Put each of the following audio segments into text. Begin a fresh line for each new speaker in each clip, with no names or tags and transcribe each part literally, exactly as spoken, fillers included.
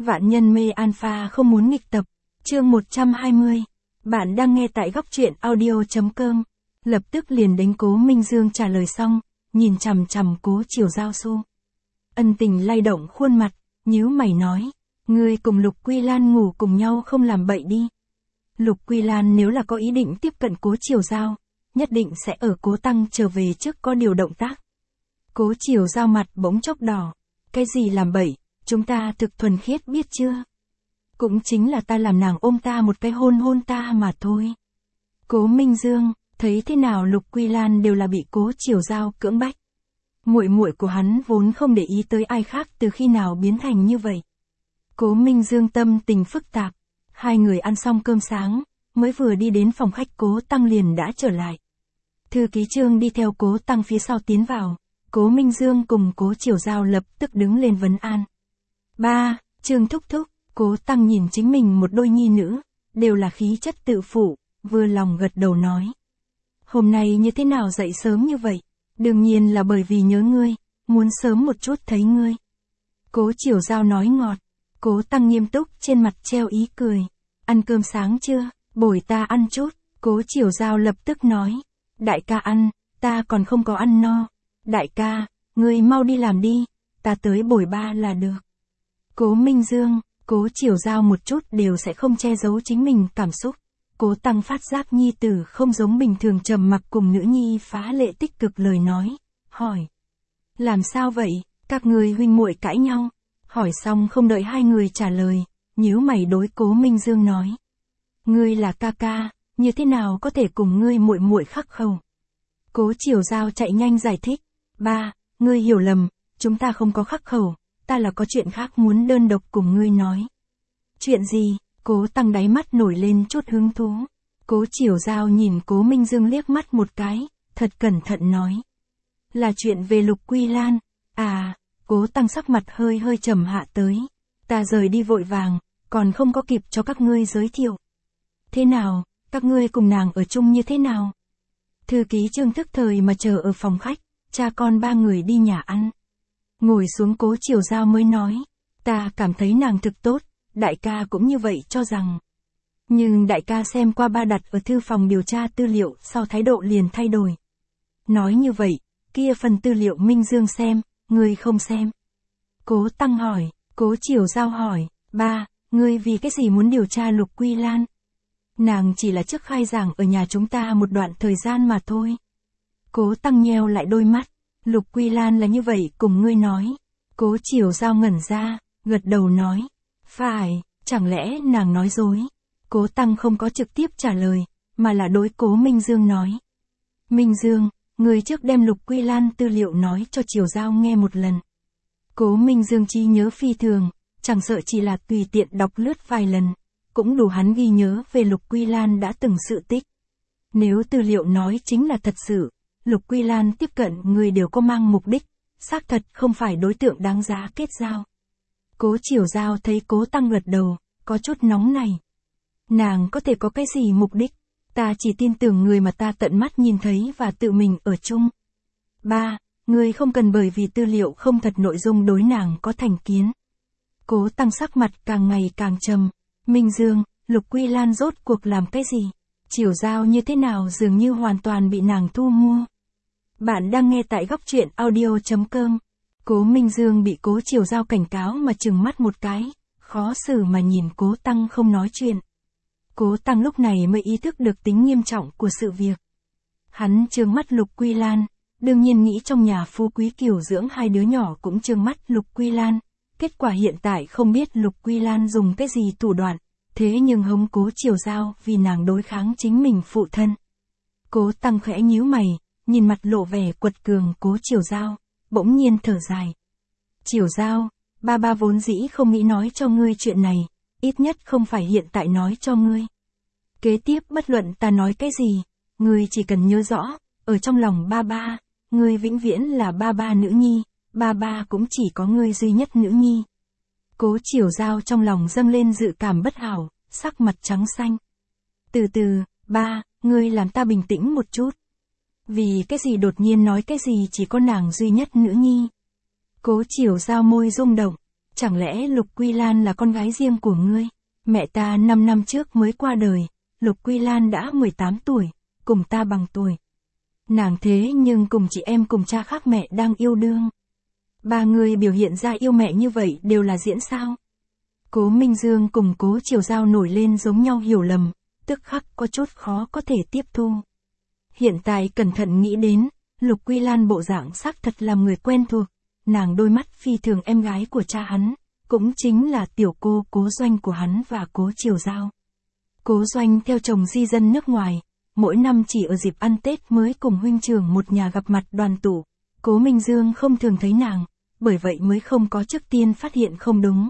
Vạn nhân mê alpha không muốn nghịch tập. Chương một trăm hai mươi. Bạn đang nghe tại góc truyện audio chấm com. Lập tức liền đánh Cố Minh Dương trả lời xong, nhìn chằm chằm Cố Chiều Giao Xu. Ân Tình lay động khuôn mặt, nhíu mày nói, ngươi cùng Lục Quy Lan ngủ cùng nhau không làm bậy đi. Lục Quy Lan nếu là có ý định tiếp cận Cố Chiều Giao, nhất định sẽ ở Cố Tăng trở về trước có điều động tác. Cố Chiều Giao mặt bỗng chốc đỏ, cái gì làm bậy, chúng ta thực thuần khiết biết chưa? Cũng chính là ta làm nàng ôm ta một cái hôn hôn ta mà thôi. Cố Minh Dương, thấy thế nào Lục Quy Lan đều là bị Cố Chiều Giao cưỡng bách. Muội muội của hắn vốn không để ý tới ai khác từ khi nào biến thành như vậy. Cố Minh Dương tâm tình phức tạp, hai người ăn xong cơm sáng, mới vừa đi đến phòng khách Cố Tăng liền đã trở lại. Thư ký Trương đi theo Cố Tăng phía sau tiến vào, Cố Minh Dương cùng Cố Chiều Giao lập tức đứng lên vấn an. Ba, Trương thúc thúc, Cố Tăng nhìn chính mình một đôi nhi nữ, đều là khí chất tự phụ, vừa lòng gật đầu nói. Hôm nay như thế nào dậy sớm như vậy? Đương nhiên là bởi vì nhớ ngươi, muốn sớm một chút thấy ngươi. Cố Chiều Giao nói ngọt, Cố Tăng nghiêm túc trên mặt treo ý cười. Ăn cơm sáng chưa? Bồi ta ăn chút. Cố Chiều Giao lập tức nói. Đại ca ăn, ta còn không có ăn no. Đại ca, ngươi mau đi làm đi, ta tới bồi ba là được. Cố Minh Dương, Cố Chiều Giao một chút đều sẽ không che giấu chính mình cảm xúc. Cố Tăng phát giác nhi tử không giống bình thường trầm mặc cùng nữ nhi phá lệ tích cực lời nói, hỏi. Làm sao vậy, các người huynh muội cãi nhau? Hỏi xong không đợi hai người trả lời, nhíu mày đối Cố Minh Dương nói. Ngươi là ca ca, như thế nào có thể cùng ngươi muội muội khắc khẩu? Cố Chiều Giao chạy nhanh giải thích. Ba, ngươi hiểu lầm, chúng ta không có khắc khẩu, ta là có chuyện khác muốn đơn độc cùng ngươi nói. Chuyện gì? Cố Tăng đáy mắt nổi lên chút hứng thú. Cố Chiều Giao nhìn Cố Minh Dương liếc mắt một cái, thật cẩn thận nói. Là chuyện về Lục Quy Lan. À, Cố Tăng sắc mặt hơi hơi trầm hạ tới. Ta rời đi vội vàng, còn không có kịp cho các ngươi giới thiệu. Thế nào, các ngươi cùng nàng ở chung như thế nào? Thư ký Trương thức thời mà chờ ở phòng khách, cha con ba người đi nhà ăn. Ngồi xuống Cố Chiều Giao mới nói. Ta cảm thấy nàng thực tốt. Đại ca cũng như vậy cho rằng. Nhưng đại ca xem qua ba đặt ở thư phòng điều tra tư liệu, sau thái độ liền thay đổi. Nói như vậy, kia phần tư liệu Minh Dương xem, ngươi không xem. Cố Tăng hỏi, Cố Chiều Giao hỏi, ba, ngươi vì cái gì muốn điều tra Lục Quy Lan? Nàng chỉ là trước khai giảng ở nhà chúng ta một đoạn thời gian mà thôi. Cố Tăng nheo lại đôi mắt, Lục Quy Lan là như vậy cùng ngươi nói. Cố Chiều Giao ngẩn ra, gật đầu nói. Phải, chẳng lẽ nàng nói dối? Cố Tăng không có trực tiếp trả lời, mà là đối Cố Minh Dương nói. Minh Dương, người trước đem Lục Quy Lan tư liệu nói cho Chiều Giao nghe một lần. Cố Minh Dương trí nhớ phi thường, chẳng sợ chỉ là tùy tiện đọc lướt vài lần, cũng đủ hắn ghi nhớ về Lục Quy Lan đã từng sự tích. Nếu tư liệu nói chính là thật sự, Lục Quy Lan tiếp cận người đều có mang mục đích, xác thật không phải đối tượng đáng giá kết giao. Cố Chiều Giao thấy Cố Tăng gật đầu, có chút nóng này. Nàng có thể có cái gì mục đích? Ta chỉ tin tưởng người mà ta tận mắt nhìn thấy và tự mình ở chung. Ba, ngươi không cần bởi vì tư liệu không thật nội dung đối nàng có thành kiến. Cố Tăng sắc mặt càng ngày càng trầm. Minh Dương, Lục Quy Lan rốt cuộc làm cái gì? Chiều Giao như thế nào dường như hoàn toàn bị nàng thu mua. Bạn đang nghe tại góc truyện audio chấm com. Cố Minh Dương bị Cố Chiều Giao cảnh cáo mà trừng mắt một cái, khó xử mà nhìn Cố Tăng không nói chuyện. Cố Tăng lúc này mới ý thức được tính nghiêm trọng của sự việc. Hắn trừng mắt Lục Quy Lan, đương nhiên nghĩ trong nhà phú quý kiều dưỡng hai đứa nhỏ cũng trừng mắt Lục Quy Lan. Kết quả hiện tại không biết Lục Quy Lan dùng cái gì thủ đoạn, thế nhưng hống Cố Chiều Giao vì nàng đối kháng chính mình phụ thân. Cố Tăng khẽ nhíu mày, nhìn mặt lộ vẻ quật cường Cố Chiều Giao. Bỗng nhiên thở dài. Chiều Giao, ba ba vốn dĩ không nghĩ nói cho ngươi chuyện này, ít nhất không phải hiện tại nói cho ngươi. Kế tiếp bất luận ta nói cái gì, ngươi chỉ cần nhớ rõ, ở trong lòng ba ba, ngươi vĩnh viễn là ba ba nữ nhi, ba ba cũng chỉ có ngươi duy nhất nữ nhi. Cố Chiều Giao trong lòng dâng lên dự cảm bất hảo, sắc mặt trắng xanh. Từ từ, ba, ngươi làm ta bình tĩnh một chút. Vì cái gì đột nhiên nói cái gì chỉ có nàng duy nhất nữ nhi? Cố Chiều Giao môi rung động, Chẳng lẽ Lục Quy Lan là con gái riêng của ngươi? Mẹ ta năm năm trước mới qua đời, Lục Quy Lan đã mười tám tuổi, cùng ta bằng tuổi. Nàng thế nhưng cùng chị em cùng cha khác mẹ đang yêu đương. Ba người biểu hiện ra yêu mẹ như vậy đều là diễn sao? Cố Minh Dương cùng Cố Triều Giao nổi lên giống nhau hiểu lầm, tức khắc có chút khó có thể tiếp thu. Hiện tại cẩn thận nghĩ đến, Lục Quy Lan bộ dạng xác thật là người quen thuộc, nàng đôi mắt phi thường em gái của cha hắn, cũng chính là tiểu cô Cố Doanh của hắn và Cố Triều Giao. Cố Doanh theo chồng di dân nước ngoài, mỗi năm chỉ ở dịp ăn Tết mới cùng huynh trưởng một nhà gặp mặt đoàn tụ. Cố Minh Dương không thường thấy nàng, bởi vậy mới không có trước tiên phát hiện không đúng.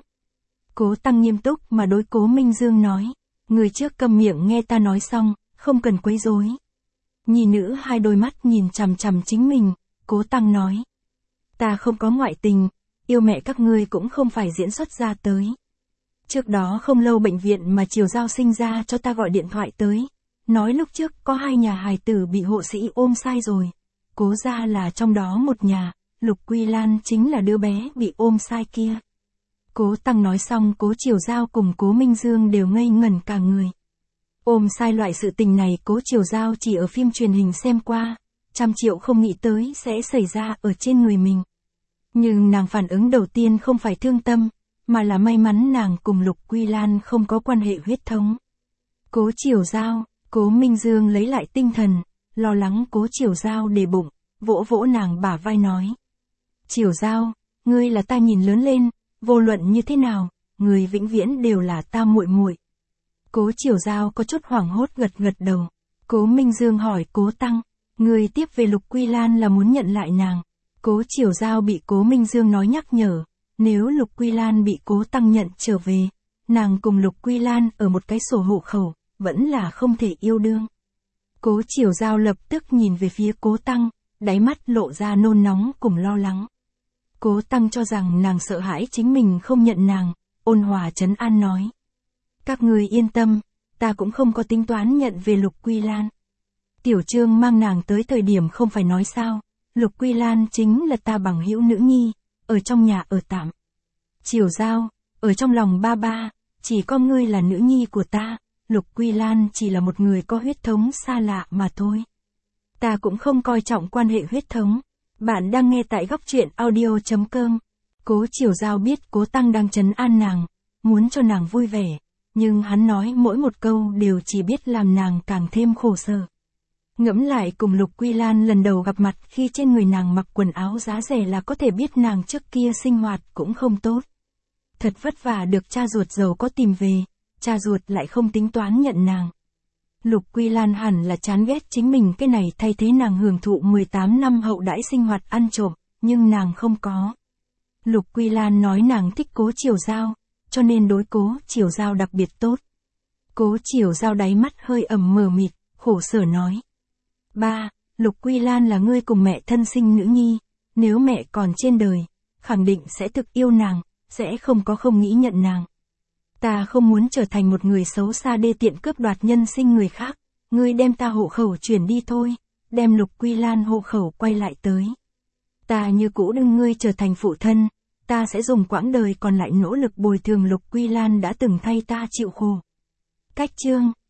Cố Tăng nghiêm túc mà đối Cố Minh Dương nói, người trước câm miệng nghe ta nói xong, không cần quấy rối. Nhi nữ hai đôi mắt nhìn chằm chằm chính mình, Cố Tăng nói. Ta không có ngoại tình, yêu mẹ các ngươi cũng không phải diễn xuất ra tới. Trước đó không lâu bệnh viện mà Triều Giao sinh ra cho ta gọi điện thoại tới, nói lúc trước có hai nhà hài tử bị hộ sĩ ôm sai rồi. Cố gia là trong đó một nhà, Lục Quy Lan chính là đứa bé bị ôm sai kia. Cố Tăng nói xong Cố Triều Giao cùng Cố Minh Dương đều ngây ngẩn cả người. Ôm sai loại sự tình này Cố Triều Giao chỉ ở phim truyền hình xem qua, trăm triệu không nghĩ tới sẽ xảy ra ở trên người mình. Nhưng nàng phản ứng đầu tiên không phải thương tâm, mà là may mắn nàng cùng Lục Quy Lan không có quan hệ huyết thống. Cố Triều Giao, Cố Minh Dương lấy lại tinh thần, lo lắng Cố Triều Giao để bụng, vỗ vỗ nàng bả vai nói. Triều Giao, ngươi là ta nhìn lớn lên, vô luận như thế nào, ngươi vĩnh viễn đều là ta muội muội. Cố Triều Giao có chút hoảng hốt gật gật đầu. Cố Minh Dương hỏi Cố Tăng, ngươi tiếp về Lục Quy Lan là muốn nhận lại nàng. Cố Triều Giao bị Cố Minh Dương nói nhắc nhở, nếu Lục Quy Lan bị Cố Tăng nhận trở về, nàng cùng Lục Quy Lan ở một cái sổ hộ khẩu, vẫn là không thể yêu đương. Cố Triều Giao lập tức nhìn về phía Cố Tăng, đáy mắt lộ ra nôn nóng cùng lo lắng. Cố Tăng cho rằng nàng sợ hãi chính mình không nhận nàng, ôn hòa trấn an nói. Các người yên tâm, ta cũng không có tính toán nhận về Lục Quy Lan. Tiểu Trương mang nàng tới thời điểm không phải nói sao, Lục Quy Lan chính là ta bằng hữu nữ nhi, ở trong nhà ở tạm. Triều Giao, ở trong lòng ba ba, chỉ có ngươi là nữ nhi của ta, Lục Quy Lan chỉ là một người có huyết thống xa lạ mà thôi. Ta cũng không coi trọng quan hệ huyết thống. Bạn đang nghe tại góc truyện audio chấm com. Cố Triều Giao biết Cố Tăng đang trấn an nàng, muốn cho nàng vui vẻ, nhưng hắn nói mỗi một câu đều chỉ biết làm nàng càng thêm khổ sở. Ngẫm lại cùng Lục Quy Lan lần đầu gặp mặt khi trên người nàng mặc quần áo giá rẻ là có thể biết nàng trước kia sinh hoạt cũng không tốt. Thật vất vả được cha ruột giàu có tìm về, cha ruột lại không tính toán nhận nàng. Lục Quy Lan hẳn là chán ghét chính mình cái này thay thế nàng hưởng thụ mười tám năm hậu đãi sinh hoạt ăn trộm, nhưng nàng không có. Lục Quy Lan nói nàng thích Cố Triều Giao, cho nên đối Cố Triều Giao đặc biệt tốt. Cố Triều Giao đáy mắt hơi ẩm mờ mịt, khổ sở nói. Ba, Lục Quy Lan là ngươi cùng mẹ thân sinh nữ nhi, nếu mẹ còn trên đời, khẳng định sẽ thực yêu nàng, sẽ không có không nghĩ nhận nàng. Ta không muốn trở thành một người xấu xa đê tiện cướp đoạt nhân sinh người khác, ngươi đem ta hộ khẩu chuyển đi thôi, đem Lục Quy Lan hộ khẩu quay lại tới. Ta như cũ đừng ngươi trở thành phụ thân, ta sẽ dùng quãng đời còn lại nỗ lực bồi thường Lục Quy Lan đã từng thay ta chịu khổ. Cách chương